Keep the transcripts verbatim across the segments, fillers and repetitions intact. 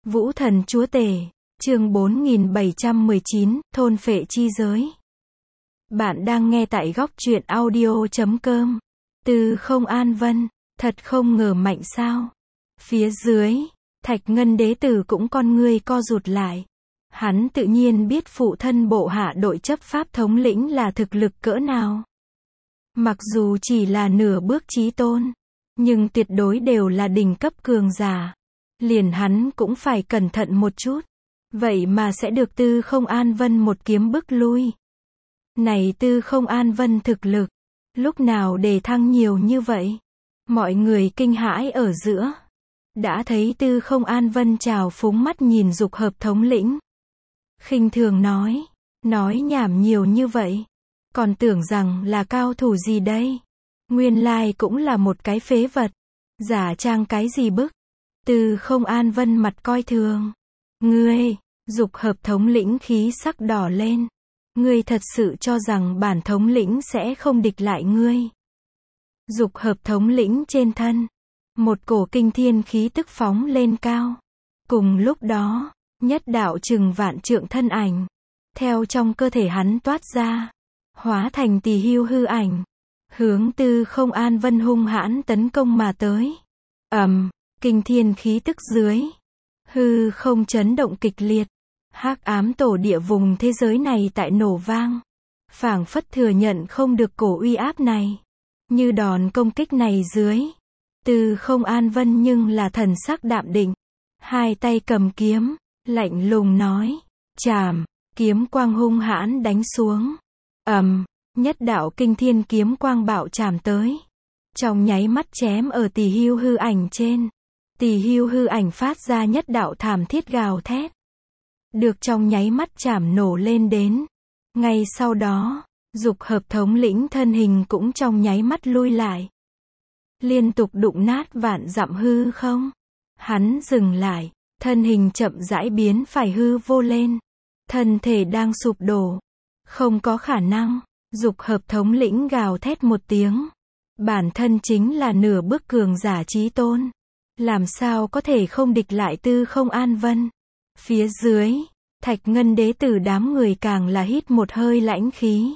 Vũ thần chúa tể, chương bốn nghìn bảy trăm mười chín, thôn phệ chi giới. Bạn đang nghe tại góc truyện audio chấm com. Từ không an vân, thật không ngờ mạnh sao. Phía dưới, Thạch Ngân đế tử cũng con ngươi co rụt lại. Hắn tự nhiên biết phụ thân bộ hạ đội chấp pháp thống lĩnh là thực lực cỡ nào. Mặc dù chỉ là nửa bước chí tôn, nhưng tuyệt đối đều là đỉnh cấp cường giả. Liền hắn cũng phải cẩn thận một chút. Vậy mà sẽ được Tư Không An Vân một kiếm bức lui. Này Tư Không An Vân thực lực, lúc nào đề thăng nhiều như vậy? Mọi người kinh hãi ở giữa. Đã thấy Tư Không An Vân trào phúng mắt nhìn Dục Hợp thống lĩnh. Khinh thường nói, nói nhảm nhiều như vậy. Còn tưởng rằng là cao thủ gì đây? Nguyên lai cũng là một cái phế vật. Giả trang cái gì bức? Tư Không An Vân mặt coi thường. Ngươi, Dục Hợp thống lĩnh khí sắc đỏ lên. Ngươi thật sự cho rằng bản thống lĩnh sẽ không địch lại ngươi? Dục Hợp thống lĩnh trên thân, một cổ kinh thiên khí tức phóng lên cao. Cùng lúc đó, nhất đạo chừng vạn trượng thân ảnh, theo trong cơ thể hắn toát ra, hóa thành tỳ hưu hư ảnh, hướng Tư Không An Vân hung hãn tấn công mà tới. Ầm, kinh thiên khí tức dưới, hư không chấn động kịch liệt. Hắc ám tổ địa vùng thế giới này tại nổ vang, phảng phất thừa nhận không được cổ uy áp này. Như đòn công kích này dưới, Tư Không An Vân nhưng là thần sắc đạm định, hai tay cầm kiếm, lạnh lùng nói, chảm, kiếm quang hung hãn đánh xuống. Ầm, nhất đạo kinh thiên kiếm quang bạo chạm tới, trong nháy mắt chém ở tỳ hưu hư ảnh trên. Tỳ hưu hư ảnh phát ra nhất đạo thảm thiết gào thét, được trong nháy mắt chảm nổ lên đến. Ngay sau đó, Dục Hợp thống lĩnh thân hình cũng trong nháy mắt lui lại, liên tục đụng nát vạn dặm hư không. Hắn dừng lại, thân hình chậm rãi biến phải hư vô lên, thân thể đang sụp đổ. Không có khả năng. Dục Hợp thống lĩnh gào thét một tiếng, bản thân chính là nửa bước cường giả chí tôn, làm sao có thể không địch lại Tư Không An Vân? Phía dưới, Thạch Ngân đế tử đám người càng là hít một hơi lãnh khí.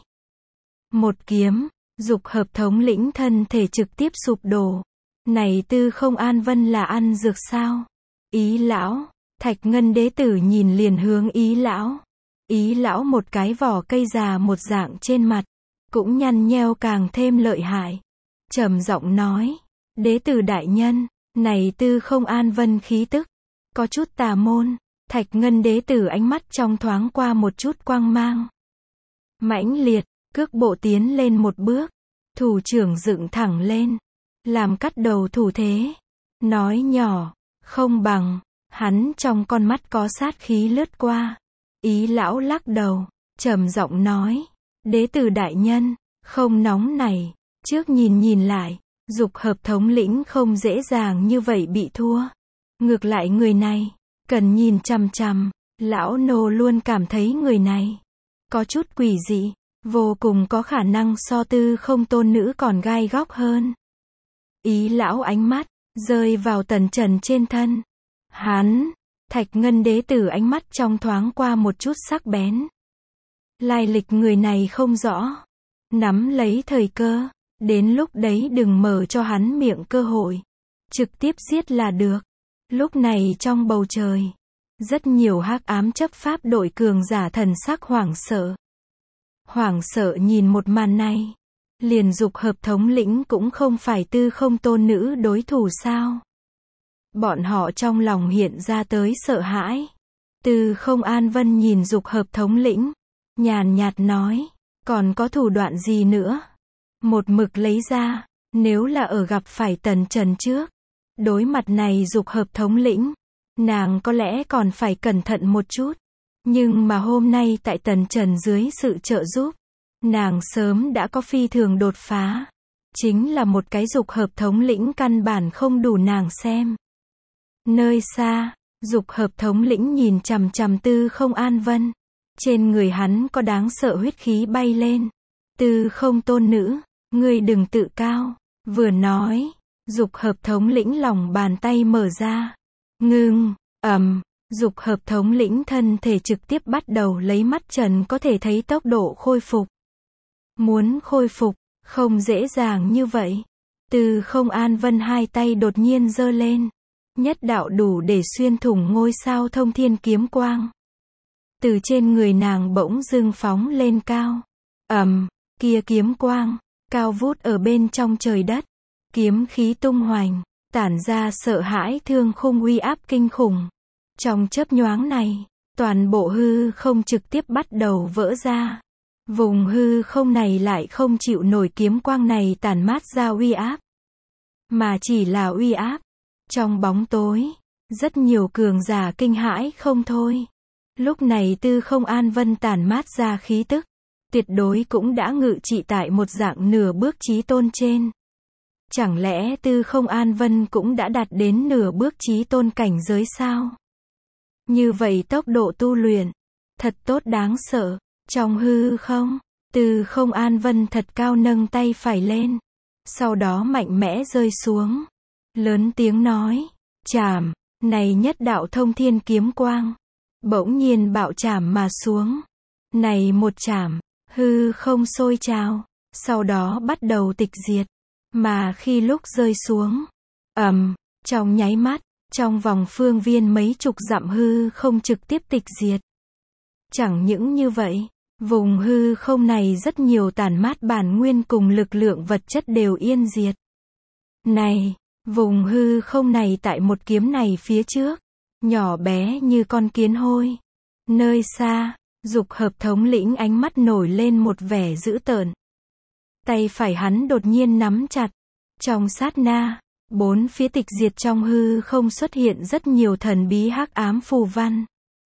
Một kiếm, Dục Hợp thống lĩnh thân thể trực tiếp sụp đổ. Này Tư Không An Vân là ăn dược sao? Ý lão, Thạch Ngân đế tử nhìn liền hướng Ý lão. Ý lão một cái vỏ cây già một dạng trên mặt, cũng nhăn nheo càng thêm lợi hại. Trầm giọng nói, đế tử đại nhân, này Tư Không An Vân khí tức, có chút tà môn. Thạch Ngân đế tử ánh mắt trong thoáng qua một chút quang mang. Mãnh liệt, cước bộ tiến lên một bước, thủ trưởng dựng thẳng lên, làm cắt đầu thủ thế. Nói nhỏ, không bằng, hắn trong con mắt có sát khí lướt qua. Ý lão lắc đầu, trầm giọng nói, đế tử đại nhân, không nóng này, trước nhìn nhìn lại, Dục Hợp thống lĩnh không dễ dàng như vậy bị thua. Ngược lại người này, cần nhìn chằm chằm. Lão nô luôn cảm thấy người này có chút quỷ dị, vô cùng có khả năng so Tư Không tôn nữ còn gai góc hơn. Ý lão ánh mắt rơi vào Tần Trần trên thân. Hắn, Thạch Ngân đế tử ánh mắt trong thoáng qua một chút sắc bén. Lai lịch người này không rõ, nắm lấy thời cơ, đến lúc đấy đừng mở cho hắn miệng cơ hội, trực tiếp giết là được. Lúc này trong bầu trời, rất nhiều hắc ám chấp pháp đội cường giả thần sắc hoảng sợ. Hoảng sợ nhìn một màn này, liền Dục Hợp thống lĩnh cũng không phải Tư Không tôn nữ đối thủ sao? Bọn họ trong lòng hiện ra tới sợ hãi. Tư Không An Vân nhìn Dục Hợp thống lĩnh, nhàn nhạt nói, còn có thủ đoạn gì nữa? Một mực lấy ra, nếu là ở gặp phải Tần Trần trước, đối mặt này Dục Hợp thống lĩnh, nàng có lẽ còn phải cẩn thận một chút. Nhưng mà hôm nay tại Tần Trần dưới sự trợ giúp, nàng sớm đã có phi thường đột phá. Chính là một cái Dục Hợp thống lĩnh căn bản không đủ nàng xem. Nơi xa, Dục Hợp thống lĩnh nhìn chằm chằm Tư Không An Vân. Trên người hắn có đáng sợ huyết khí bay lên. Tư Không tôn nữ, ngươi đừng tự cao. Vừa nói, Dục Hợp thống lĩnh lòng bàn tay mở ra. Ngưng, ầm, Dục hợp thống lĩnh thân thể trực tiếp bắt đầu lấy mắt trần có thể thấy tốc độ khôi phục. Muốn khôi phục, không dễ dàng như vậy. Từ không an vân hai tay đột nhiên giơ lên. Nhất đạo đủ để xuyên thủng ngôi sao thông thiên kiếm quang. Từ trên người nàng bỗng dưng phóng lên cao. Ầm, kia kiếm quang, cao vút ở bên trong trời đất. Kiếm khí tung hoành, tản ra sợ hãi thương khung uy áp kinh khủng. Trong chớp nhoáng này, toàn bộ hư không trực tiếp bắt đầu vỡ ra. Vùng hư không này lại không chịu nổi kiếm quang này tản mát ra uy áp. Mà chỉ là uy áp. Trong bóng tối, rất nhiều cường giả kinh hãi không thôi. Lúc này tư không an vân tản mát ra khí tức. Tuyệt đối cũng đã ngự trị tại một dạng nửa bước chí tôn trên. Chẳng lẽ tư không an vân cũng đã đạt đến nửa bước chí tôn cảnh giới sao? Như vậy tốc độ tu luyện, thật tốt đáng sợ. Trong hư không, tư không an vân thật cao nâng tay phải lên. Sau đó mạnh mẽ rơi xuống. Lớn tiếng nói, chảm, này nhất đạo thông thiên kiếm quang. Bỗng nhiên bạo chảm mà xuống. Này một chảm, hư không sôi trào. Sau đó bắt đầu tịch diệt. Mà khi lúc rơi xuống, ầm, trong nháy mắt, trong vòng phương viên mấy chục dặm hư không trực tiếp tịch diệt. Chẳng những như vậy, vùng hư không này rất nhiều tản mát bản nguyên cùng lực lượng vật chất đều yên diệt. Này, vùng hư không này tại một kiếm này phía trước, nhỏ bé như con kiến hôi. Nơi xa, dục hợp thống lĩnh ánh mắt nổi lên một vẻ dữ tợn. Tay phải hắn đột nhiên nắm chặt. Trong sát na, bốn phía tịch diệt trong hư không xuất hiện rất nhiều thần bí hắc ám phù văn.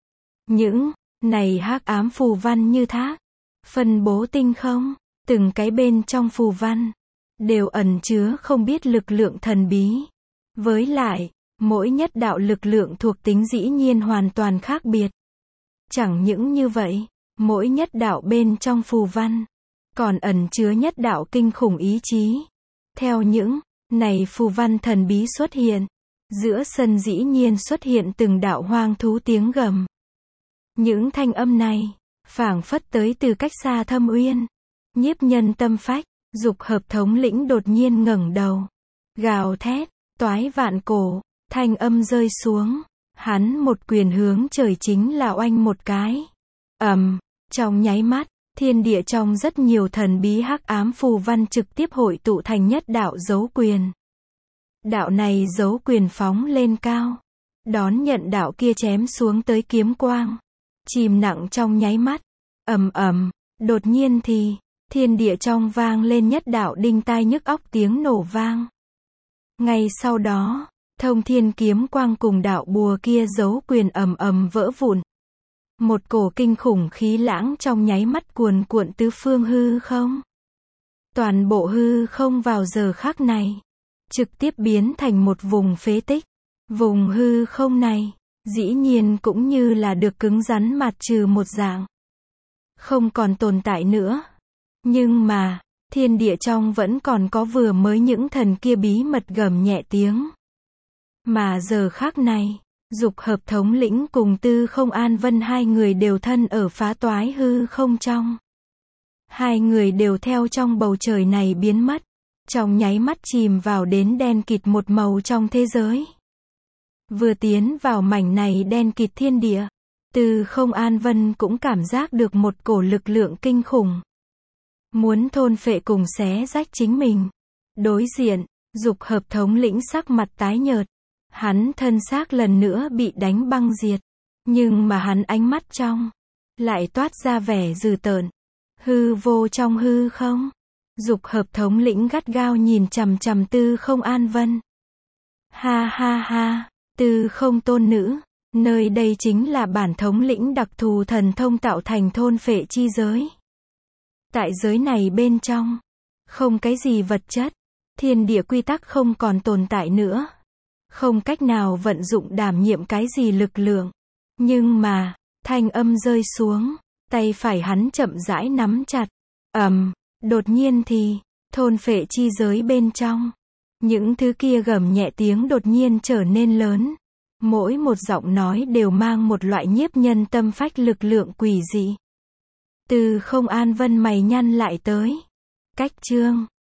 Những này hắc ám phù văn như thác, phân bố tinh không, từng cái bên trong phù văn đều ẩn chứa không biết lực lượng thần bí. Với lại, mỗi nhất đạo lực lượng thuộc tính dĩ nhiên hoàn toàn khác biệt. Chẳng những như vậy, mỗi nhất đạo bên trong phù văn còn ẩn chứa nhất đạo kinh khủng ý chí. Theo những này phù văn thần bí xuất hiện, giữa sân dĩ nhiên xuất hiện từng đạo hoang thú tiếng gầm. Những thanh âm này, phảng phất tới từ cách xa thâm uyên, nhiếp nhân tâm phách. Dục hợp thống lĩnh đột nhiên ngẩng đầu, gào thét, toái vạn cổ, thanh âm rơi xuống, hắn một quyền hướng trời chính là oanh một cái. Ầm, trong nháy mắt, thiên địa trong rất nhiều thần bí hắc ám phù văn trực tiếp hội tụ thành nhất đạo dấu quyền. Đạo này dấu quyền phóng lên cao, đón nhận đạo kia chém xuống tới kiếm quang, chìm nặng trong nháy mắt. Ầm ầm, đột nhiên thì thiên địa trong vang lên nhất đạo đinh tai nhức óc tiếng nổ vang. Ngay sau đó, thông thiên kiếm quang cùng đạo bùa kia dấu quyền ầm ầm vỡ vụn. Một cổ kinh khủng khí lãng trong nháy mắt cuồn cuộn tứ phương hư không. Toàn bộ hư không vào giờ khắc này, trực tiếp biến thành một vùng phế tích. Vùng hư không này, dĩ nhiên cũng như là được cứng rắn mạt trừ một dạng. Không còn tồn tại nữa. Nhưng mà, thiên địa trong vẫn còn có vừa mới những thần kia bí mật gầm nhẹ tiếng. Mà giờ khắc này, dục hợp thống lĩnh cùng tư không an vân hai người đều thân ở phá toái hư không trong. Hai người đều theo trong bầu trời này biến mất, trong nháy mắt chìm vào đến đen kịt một màu trong thế giới. Vừa tiến vào mảnh này đen kịt thiên địa, tư không an vân cũng cảm giác được một cổ lực lượng kinh khủng. Muốn thôn phệ cùng xé rách chính mình. Đối diện, dục hợp thống lĩnh sắc mặt tái nhợt. Hắn thân xác lần nữa bị đánh băng diệt. Nhưng mà hắn ánh mắt trong, lại toát ra vẻ dữ tợn. Hư vô trong hư không. Dục hợp thống lĩnh gắt gao nhìn chằm chằm tư không an vân. Ha ha ha, tư không tôn nữ. Nơi đây chính là bản thống lĩnh đặc thù thần thông tạo thành thôn phệ chi giới. Tại giới này bên trong, không cái gì vật chất, thiên địa quy tắc không còn tồn tại nữa. Không cách nào vận dụng đảm nhiệm cái gì lực lượng. Nhưng mà, thanh âm rơi xuống, tay phải hắn chậm rãi nắm chặt. Ầm, đột nhiên thì, thôn phệ chi giới bên trong. Những thứ kia gầm nhẹ tiếng đột nhiên trở nên lớn. Mỗi một giọng nói đều mang một loại nhiếp nhân tâm phách lực lượng quỷ dị. Từ không An Vân mày nhăn lại tới. Cách chương